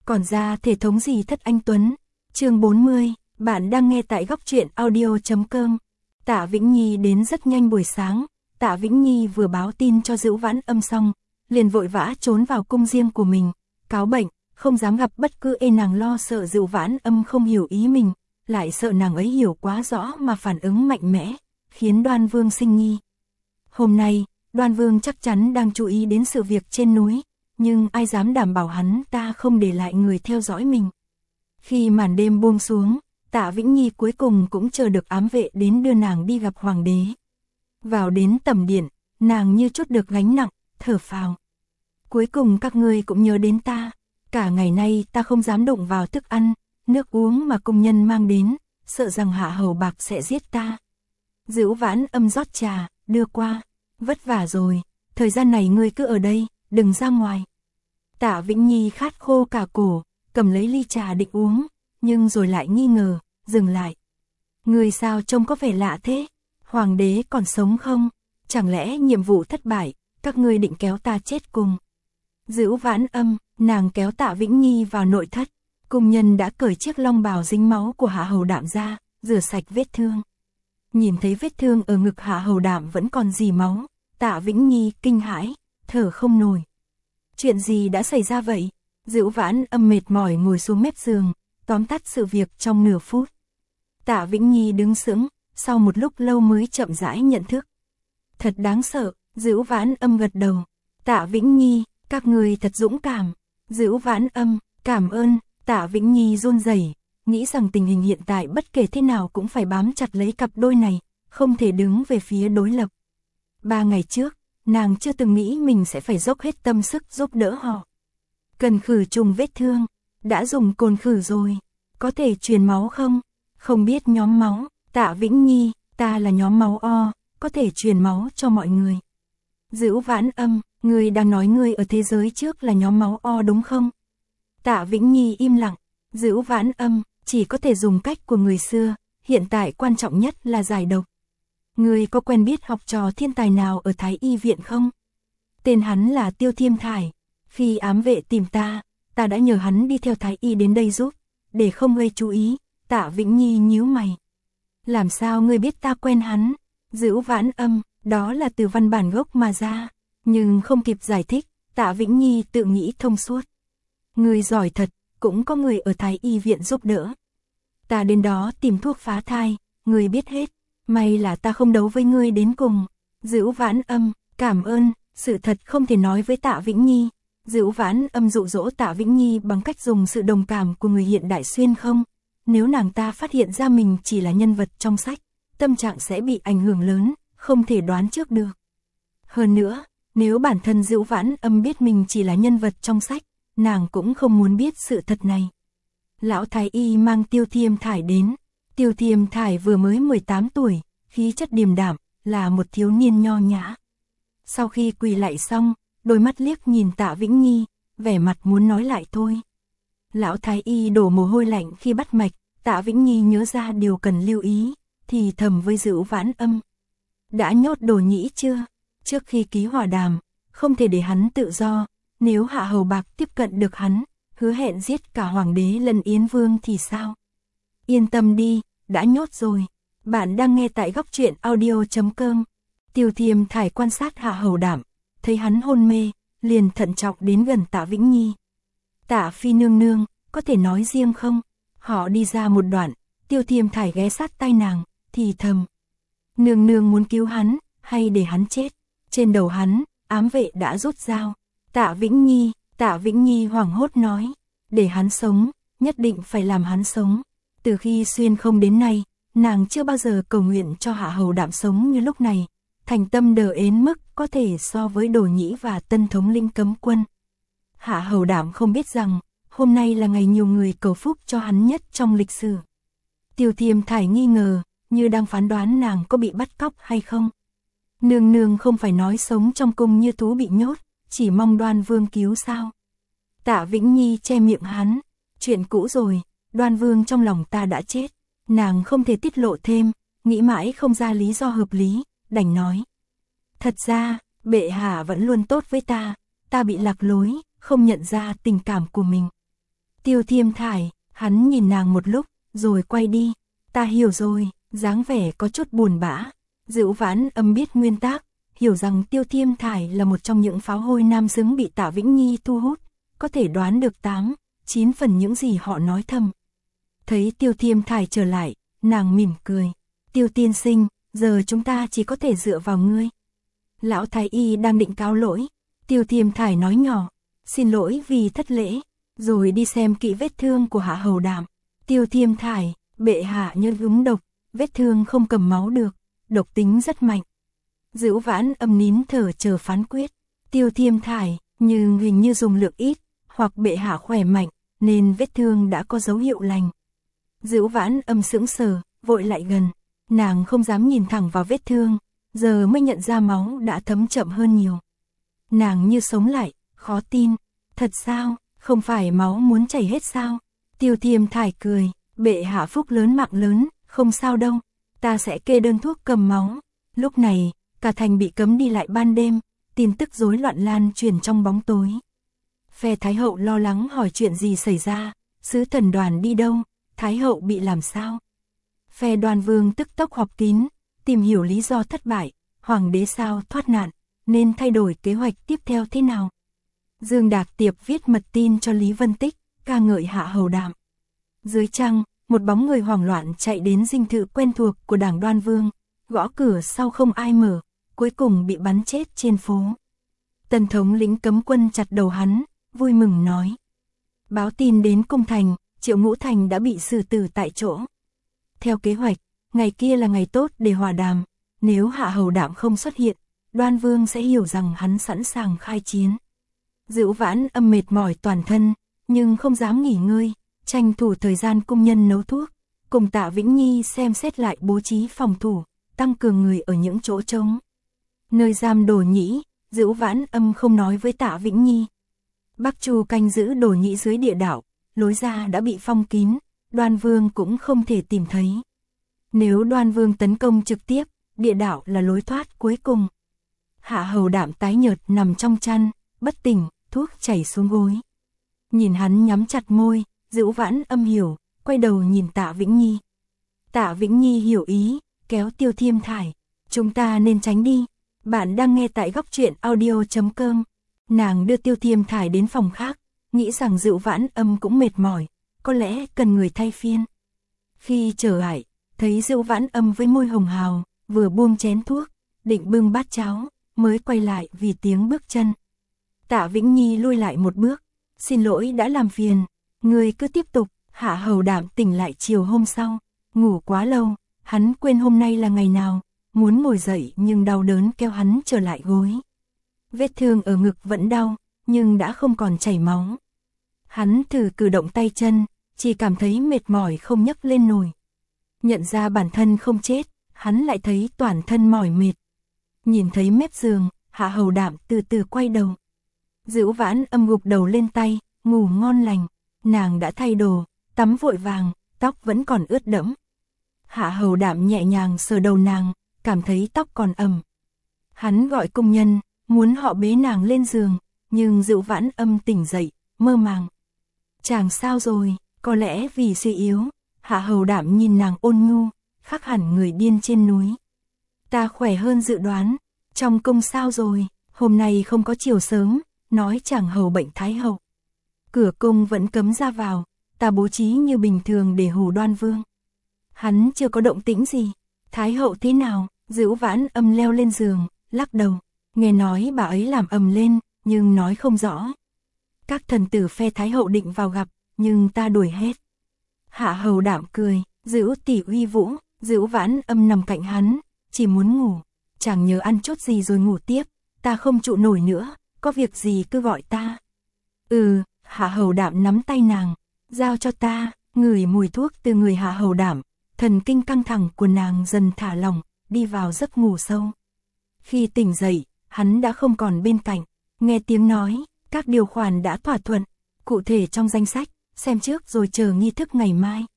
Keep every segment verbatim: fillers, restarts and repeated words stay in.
Còn ra thể thống gì thất anh Tuấn. Chương bốn mươi, bạn đang nghe tại góc truyện audio chấm com. Tạ Vĩnh Nhi đến rất nhanh buổi sáng, Tạ Vĩnh Nhi vừa báo tin cho Dữu Vãn Âm xong, liền vội vã trốn vào cung riêng của mình, cáo bệnh, không dám gặp bất cứ ai. Nàng lo sợ Dữu Vãn Âm không hiểu ý mình, lại sợ nàng ấy hiểu quá rõ mà phản ứng mạnh mẽ, khiến Đoan Vương sinh nghi. Hôm nay, Đoan Vương chắc chắn đang chú ý đến sự việc trên núi, nhưng ai dám đảm bảo hắn ta không để lại người theo dõi mình. Khi màn đêm buông xuống, Tạ Vĩnh Nhi cuối cùng cũng chờ được ám vệ đến đưa nàng đi gặp hoàng đế. Vào đến tẩm điện, nàng như chút được gánh nặng, thở phào. Cuối cùng các ngươi cũng nhớ đến ta, cả ngày nay ta không dám động vào thức ăn, nước uống mà công nhân mang đến, sợ rằng Hạ Hầu Bạc sẽ giết ta. Dữu Vãn Âm rót trà, đưa qua, vất vả rồi, thời gian này ngươi cứ ở đây, đừng ra ngoài. Tạ Vĩnh Nhi khát khô cả cổ, cầm lấy ly trà định uống, nhưng rồi lại nghi ngờ, dừng lại. Ngươi sao trông có vẻ lạ thế, hoàng đế còn sống không, chẳng lẽ nhiệm vụ thất bại, các ngươi định kéo ta chết cùng. Dữu Vãn Âm, nàng kéo Tạ Vĩnh Nhi vào nội thất, cung nhân đã cởi chiếc long bào dính máu của Hạ Hầu Đạm ra, rửa sạch vết thương. Nhìn thấy vết thương ở ngực Hạ Hầu Đạm vẫn còn rỉ máu, Tạ Vĩnh Nhi kinh hãi, thở không nổi. Chuyện gì đã xảy ra vậy? Dữu Vãn Âm mệt mỏi ngồi xuống mép giường, tóm tắt sự việc trong nửa phút. Tạ Vĩnh Nhi đứng sững, sau một lúc lâu mới chậm rãi nhận thức. Thật đáng sợ, Dữu Vãn Âm gật đầu. Tạ Vĩnh Nhi, các người thật dũng cảm. Dữu Vãn Âm, cảm ơn. Tạ Vĩnh Nhi run rẩy, nghĩ rằng tình hình hiện tại bất kể thế nào cũng phải bám chặt lấy cặp đôi này, không thể đứng về phía đối lập. Ba ngày trước, nàng chưa từng nghĩ mình sẽ phải dốc hết tâm sức giúp đỡ họ. Cần khử trùng vết thương, đã dùng cồn khử rồi, có thể truyền máu không? Không biết nhóm máu. Tạ Vĩnh Nhi, ta là nhóm máu O, có thể truyền máu cho mọi người. Dữu Vãn Âm, ngươi đang nói ngươi ở thế giới trước là nhóm máu O đúng không? Tạ Vĩnh Nhi im lặng. Dữu Vãn Âm, chỉ có thể dùng cách của người xưa, hiện tại quan trọng nhất là giải độc. Ngươi có quen biết học trò thiên tài nào ở Thái Y viện không? Tên hắn là Tiêu Thiêm Thải. Khi ám vệ tìm ta, ta đã nhờ hắn đi theo Thái Y đến đây giúp, để không gây chú ý. Tạ Vĩnh Nhi nhíu mày. Làm sao ngươi biết ta quen hắn? Dữu Vãn Âm, đó là từ văn bản gốc mà ra. Nhưng không kịp giải thích, Tạ Vĩnh Nhi tự nghĩ thông suốt. Ngươi giỏi thật, cũng có người ở Thái Y viện giúp đỡ. Ta đến đó tìm thuốc phá thai, ngươi biết hết. May là ta không đấu với ngươi đến cùng. Dữu Vãn Âm, cảm ơn. Sự thật không thể nói với Tạ Vĩnh Nhi. Dữu Vãn Âm dụ dỗ Tạ Vĩnh Nhi bằng cách dùng sự đồng cảm của người hiện đại xuyên không. Nếu nàng ta phát hiện ra mình chỉ là nhân vật trong sách, tâm trạng sẽ bị ảnh hưởng lớn, không thể đoán trước được. Hơn nữa, nếu bản thân Dữu Vãn Âm biết mình chỉ là nhân vật trong sách, nàng cũng không muốn biết sự thật này. Lão Thái Y mang Tiêu Thiêm Thải đến. Tiêu Thiêm Thải vừa mới mười tám tuổi, khí chất điềm đạm, là một thiếu niên nho nhã. Sau khi quỳ lạy xong, đôi mắt liếc nhìn Tạ Vĩnh Nhi, vẻ mặt muốn nói lại thôi. Lão Thái Y đổ mồ hôi lạnh khi bắt mạch, Tạ Vĩnh Nhi nhớ ra điều cần lưu ý, thì thầm với Dữu Vãn Âm. Đã nhốt Đồ Nhĩ chưa? Trước khi ký hòa đàm, không thể để hắn tự do, nếu Hạ Hầu Bạc tiếp cận được hắn, hứa hẹn giết cả Hoàng đế lẫn Yến Vương thì sao? Yên tâm đi, đã nhốt rồi. Bạn đang nghe tại góc truyện audio chấm com. Tiêu Thiêm Thải quan sát Hạ Hầu Đạm, thấy hắn hôn mê, liền thận trọng đến gần Tạ Vĩnh Nhi. Tạ Phi nương nương, có thể nói riêng không? Họ đi ra một đoạn, Tiêu Thiêm Thải ghé sát tai nàng, thì thầm. Nương nương muốn cứu hắn, hay để hắn chết? Trên đầu hắn, ám vệ đã rút dao. Tạ Vĩnh Nhi, Tạ Vĩnh Nhi hoảng hốt nói. Để hắn sống, nhất định phải làm hắn sống. Từ khi xuyên không đến nay, nàng chưa bao giờ cầu nguyện cho Hạ Hầu Đạm sống như lúc này. Thành tâm đờ ến mức có thể so với Đồ Nhĩ và tân thống lĩnh cấm quân. Hạ Hầu Đạm không biết rằng, hôm nay là ngày nhiều người cầu phúc cho hắn nhất trong lịch sử. Tiêu Thiêm Thải nghi ngờ, như đang phán đoán nàng có bị bắt cóc hay không. Nương nương không phải nói sống trong cung như thú bị nhốt, chỉ mong Đoan Vương cứu sao? Tạ Vĩnh Nhi che miệng hắn. Chuyện cũ rồi, Đoan Vương trong lòng ta đã chết. Nàng không thể tiết lộ thêm, nghĩ mãi không ra lý do hợp lý, đành nói. Thật ra, bệ hạ vẫn luôn tốt với ta, ta bị lạc lối, không nhận ra tình cảm của mình. Tiêu Thiêm Thải, hắn nhìn nàng một lúc, rồi quay đi. Ta hiểu rồi, dáng vẻ có chút buồn bã. Dữu Vãn Âm biết nguyên tắc, hiểu rằng Tiêu Thiêm Thải là một trong những pháo hôi nam xứng bị Tạ Vĩnh Nhi thu hút, có thể đoán được tám, chín phần những gì họ nói thầm. Thấy Tiêu Thiêm Thải trở lại, nàng mỉm cười. Tiêu tiên sinh, giờ chúng ta chỉ có thể dựa vào ngươi. Lão Thái Y đang định cáo lỗi. Tiêu Thiêm Thải nói nhỏ, xin lỗi vì thất lễ, rồi đi xem kỹ vết thương của Hạ Hầu Đạm. Tiêu Thiêm Thải, bệ hạ như gúng độc, vết thương không cầm máu được, độc tính rất mạnh. Dữu Vãn Âm nín thở chờ phán quyết. Tiêu Thiêm Thải, nhưng hình như dùng lượng ít, hoặc bệ hạ khỏe mạnh, nên vết thương đã có dấu hiệu lành. Dữu Vãn Âm sững sờ, vội lại gần. Nàng không dám nhìn thẳng vào vết thương, giờ mới nhận ra máu đã thấm chậm hơn nhiều. Nàng như sống lại, khó tin. Thật sao, không phải máu muốn chảy hết sao? Tiêu Thiêm Thải cười, bệ hạ phúc lớn mạng lớn, không sao đâu. Ta sẽ kê đơn thuốc cầm máu. Lúc này, cả thành bị cấm đi lại ban đêm, tin tức rối loạn lan truyền trong bóng tối. Phe Thái hậu lo lắng hỏi chuyện gì xảy ra, sứ thần Đoàn đi đâu, Thái hậu bị làm sao? Phe Đoan Vương tức tốc họp kín, tìm hiểu lý do thất bại, hoàng đế sao thoát nạn, nên thay đổi kế hoạch tiếp theo thế nào. Dương Đạc Tiệp viết mật tin cho Lý Vân Tích, ca ngợi Hạ Hầu Đạm. Dưới trăng, một bóng người hoảng loạn chạy đến dinh thự quen thuộc của đảng Đoan Vương, gõ cửa sau không ai mở, cuối cùng bị bắn chết trên phố. Tần thống lĩnh cấm quân chặt đầu hắn, vui mừng nói. Báo tin đến cung thành, Triệu Ngũ Thành đã bị xử tử tại chỗ. Theo kế hoạch, ngày kia là ngày tốt để hòa đàm, nếu Hạ Hầu Đạm không xuất hiện, Đoan Vương sẽ hiểu rằng hắn sẵn sàng khai chiến. Dữu Vãn Âm mệt mỏi toàn thân, nhưng không dám nghỉ ngơi, tranh thủ thời gian cung nhân nấu thuốc, cùng Tạ Vĩnh Nhi xem xét lại bố trí phòng thủ, tăng cường người ở những chỗ trống. Nơi giam Đồ Nhĩ, Dữu Vãn Âm không nói với Tạ Vĩnh Nhi. Bắc Chu canh giữ Đồ Nhĩ dưới địa đạo, lối ra đã bị phong kín, Đoan Vương cũng không thể tìm thấy. Nếu Đoan Vương tấn công trực tiếp, địa đạo là lối thoát cuối cùng. Hạ Hầu Đạm tái nhợt nằm trong chăn, bất tỉnh, thuốc chảy xuống gối. Nhìn hắn nhắm chặt môi, Dữu Vãn Âm hiểu, quay đầu nhìn Tạ Vĩnh Nhi. Tạ Vĩnh Nhi hiểu ý, kéo Tiêu Thiêm Thải. Chúng ta nên tránh đi. Bạn đang nghe tại góc truyện audio chấm com. Nàng đưa Tiêu Thiêm Thải đến phòng khác, nghĩ rằng Dữu Vãn Âm cũng mệt mỏi, có lẽ cần người thay phiên. Khi trở lại, thấy Dữu Vãn Âm với môi hồng hào, vừa buông chén thuốc, định bưng bát cháo, mới quay lại vì tiếng bước chân. Tạ Vĩnh Nhi lui lại một bước, xin lỗi đã làm phiền, người cứ tiếp tục. Hạ Hầu Đạm tỉnh lại chiều hôm sau, ngủ quá lâu, hắn quên hôm nay là ngày nào, muốn ngồi dậy nhưng đau đớn kéo hắn trở lại gối. Vết thương ở ngực vẫn đau, nhưng đã không còn chảy máu. Hắn thử cử động tay chân, chỉ cảm thấy mệt mỏi không nhấc lên nổi. Nhận ra bản thân không chết, hắn lại thấy toàn thân mỏi mệt. Nhìn thấy mép giường, Hạ Hầu Đạm từ từ quay đầu. Dữu Vãn Âm gục đầu lên tay, ngủ ngon lành. Nàng đã thay đồ, tắm vội vàng, tóc vẫn còn ướt đẫm. Hạ Hầu Đạm nhẹ nhàng sờ đầu nàng, cảm thấy tóc còn ẩm. Hắn gọi công nhân, muốn họ bế nàng lên giường, nhưng Dữu Vãn Âm tỉnh dậy, mơ màng. Chàng sao rồi, có lẽ vì suy yếu. Hạ Hầu Đạm nhìn nàng ôn nhu, khác hẳn người điên trên núi. Ta khỏe hơn dự đoán, trong cung sao rồi, hôm nay không có chiều sớm, nói chàng hầu bệnh Thái hậu. Cửa cung vẫn cấm ra vào, ta bố trí như bình thường để hù Đoan Vương. Hắn chưa có động tĩnh gì. Thái hậu thế nào? Dữu Vãn Âm leo lên giường, lắc đầu. Nghe nói bà ấy làm ầm lên, nhưng nói không rõ. Các thần tử phe Thái hậu định vào gặp, nhưng ta đuổi hết. Hạ Hầu Đạm cười, Dữu tỷ uy vũ. Dữu Vãn Âm nằm cạnh hắn, chỉ muốn ngủ. Chàng nhớ ăn chút gì rồi ngủ tiếp, ta không trụ nổi nữa, có việc gì cứ gọi ta. Ừ. Hạ Hầu Đạm nắm tay nàng, giao cho ta, ngửi mùi thuốc từ người Hạ Hầu Đạm, thần kinh căng thẳng của nàng dần thả lỏng, đi vào giấc ngủ sâu. Khi tỉnh dậy, hắn đã không còn bên cạnh, nghe tiếng nói, các điều khoản đã thỏa thuận, cụ thể trong danh sách, xem trước rồi chờ nghi thức ngày mai.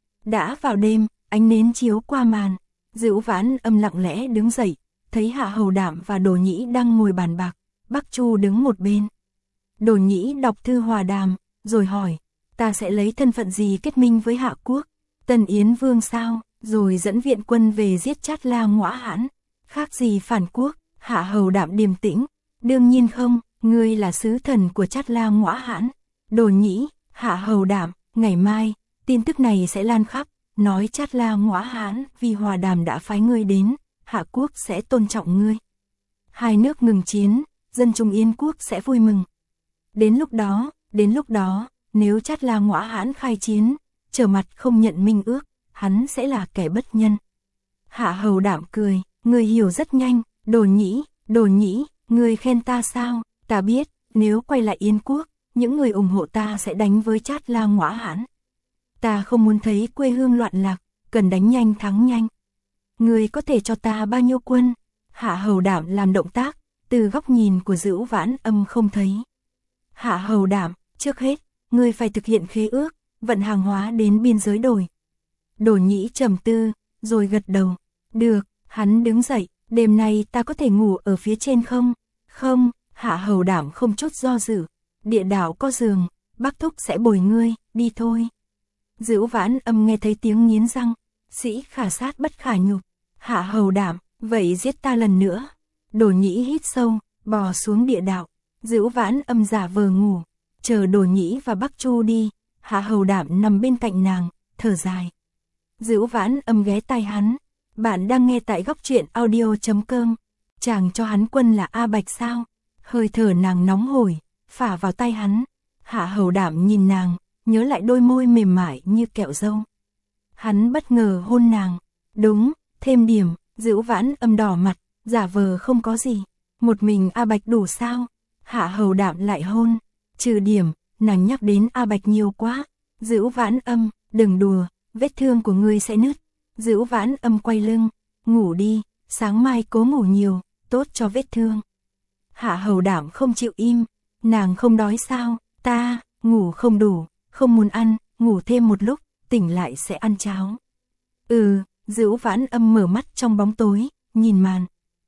Đã vào đêm, ánh nến chiếu qua màn, Dữu Vãn Âm lặng lẽ đứng dậy, thấy Hạ Hầu Đạm và Đồ Nhĩ đang ngồi bàn bạc, Bắc Chu đứng một bên. Đồ Nhĩ đọc thư hòa đàm, rồi hỏi, ta sẽ lấy thân phận gì kết minh với Hạ quốc? Tần Yến Vương sao? Rồi dẫn viện quân về giết Chát La Ngõa Hãn, khác gì phản quốc? Hạ Hầu Đạm điềm tĩnh, đương nhiên không, ngươi là sứ thần của Chát La Ngõa Hãn. Đồ Nhĩ, Hạ Hầu Đạm, ngày mai, tin tức này sẽ lan khắp, nói Chát La Ngõa Hãn vì hòa đàm đã phái ngươi đến, Hạ quốc sẽ tôn trọng ngươi. Hai nước ngừng chiến, dân chúng Yên quốc sẽ vui mừng. Đến lúc đó, đến lúc đó, nếu Chát La Ngõa Hãn khai chiến, trở mặt không nhận minh ước, hắn sẽ là kẻ bất nhân. Hạ Hầu Đạm cười, ngươi hiểu rất nhanh. Đồ Nhĩ, Đồ Nhĩ, ngươi khen ta sao? Ta biết, nếu quay lại Yên quốc, những người ủng hộ ta sẽ đánh với Chát La Ngõa Hãn. Ta không muốn thấy quê hương loạn lạc, cần đánh nhanh thắng nhanh. Ngươi có thể cho ta bao nhiêu quân? Hạ Hầu Đạm làm động tác, từ góc nhìn của Dữu Vãn Âm không thấy. Hạ Hầu Đạm, trước hết, ngươi phải thực hiện khế ước, vận hàng hóa đến biên giới đồi. Đồ Nhĩ trầm tư, rồi gật đầu. Được, hắn đứng dậy, đêm nay ta có thể ngủ ở phía trên không? Không, Hạ Hầu Đạm không chút do dự. Địa đạo có giường, bác thúc sẽ bồi ngươi, đi thôi. Dữu Vãn Âm nghe thấy tiếng nghiến răng, sĩ khả sát bất khả nhục. Hạ Hầu Đạm, vậy giết ta lần nữa. Đồ Nhĩ hít sâu, bò xuống địa đạo. Dữu Vãn Âm giả vờ ngủ, chờ Đồ Nhĩ và Bắc Chu đi. Hạ Hầu Đạm nằm bên cạnh nàng, thở dài. Dữu Vãn Âm ghé tai hắn. Bạn đang nghe tại góc truyện audio chấm com. Chàng cho hắn quân là A Bạch sao? Hơi thở nàng nóng hổi, phả vào tay hắn. Hạ Hầu Đạm nhìn nàng, nhớ lại đôi môi mềm mại như kẹo dâu. Hắn bất ngờ hôn nàng. Đúng, thêm điểm. Dữu Vãn Âm đỏ mặt, giả vờ không có gì. Một mình A Bạch đủ sao? Hạ Hầu Đạm lại hôn. Trừ điểm, nàng nhắc đến A Bạch nhiều quá. Dữu Vãn Âm, đừng đùa, vết thương của ngươi sẽ nứt. Dữu Vãn Âm quay lưng, ngủ đi, sáng mai cố ngủ nhiều, tốt cho vết thương. Hạ Hầu Đạm không chịu im, nàng không đói sao? Ta, ngủ không đủ, không muốn ăn, ngủ thêm một lúc, tỉnh lại sẽ ăn cháo. Ừ, Dữu Vãn Âm mở mắt trong bóng tối, nhìn màn.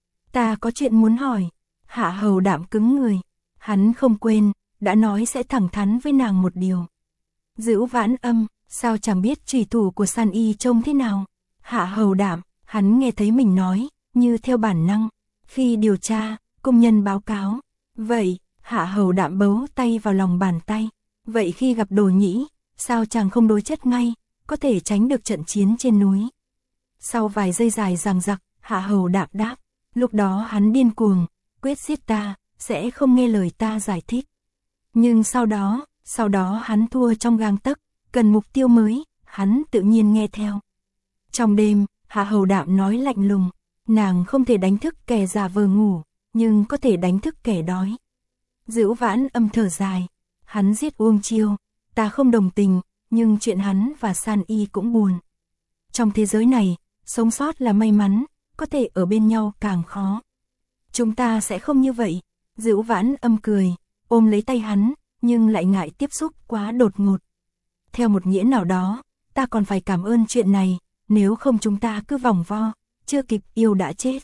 Ta có chuyện muốn hỏi. Hạ Hầu Đạm cứng người, hắn không quên, đã nói sẽ thẳng thắn với nàng một điều. Dữu Vãn Âm, sao chẳng biết trùy thủ của San Y trông thế nào? Hạ Hầu Đạm, hắn nghe thấy mình nói, như theo bản năng. Khi điều tra, công nhân báo cáo. Vậy, Hạ Hầu Đạm bấu tay vào lòng bàn tay. Vậy khi gặp Đồ Nhĩ, sao chàng không đối chất ngay, có thể tránh được trận chiến trên núi? Sau vài giây dài dằng dặc, Hạ Hầu Đạm đáp. Lúc đó hắn điên cuồng, quyết giết ta, sẽ không nghe lời ta giải thích. Nhưng sau đó, sau đó hắn thua trong gang tấc, cần mục tiêu mới, hắn tự nhiên nghe theo. Trong đêm, Hạ Hầu Đạm nói lạnh lùng, nàng không thể đánh thức kẻ giả vờ ngủ, nhưng có thể đánh thức kẻ đói. Dữu Vãn Âm thở dài, hắn giết Uông Chiêu, ta không đồng tình, nhưng chuyện hắn và San Y cũng buồn. Trong thế giới này, sống sót là may mắn, có thể ở bên nhau càng khó. Chúng ta sẽ không như vậy. Dữu Vãn Âm cười, ôm lấy tay hắn, nhưng lại ngại tiếp xúc quá đột ngột. Theo một nghĩa nào đó, ta còn phải cảm ơn chuyện này, nếu không chúng ta cứ vòng vo, chưa kịp yêu đã chết.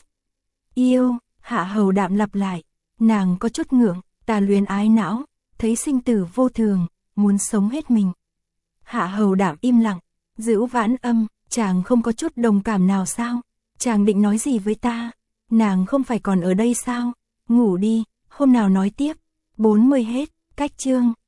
Yêu, Hạ Hầu Đạm lặp lại, nàng có chút ngượng, ta luyến ái não, thấy sinh tử vô thường, muốn sống hết mình. Hạ Hầu Đạm im lặng, Dữu Vãn Âm, chàng không có chút đồng cảm nào sao? Chàng định nói gì với ta? Nàng không phải còn ở đây sao? Ngủ đi, hôm nào nói tiếp. bốn mươi hết, cách chương.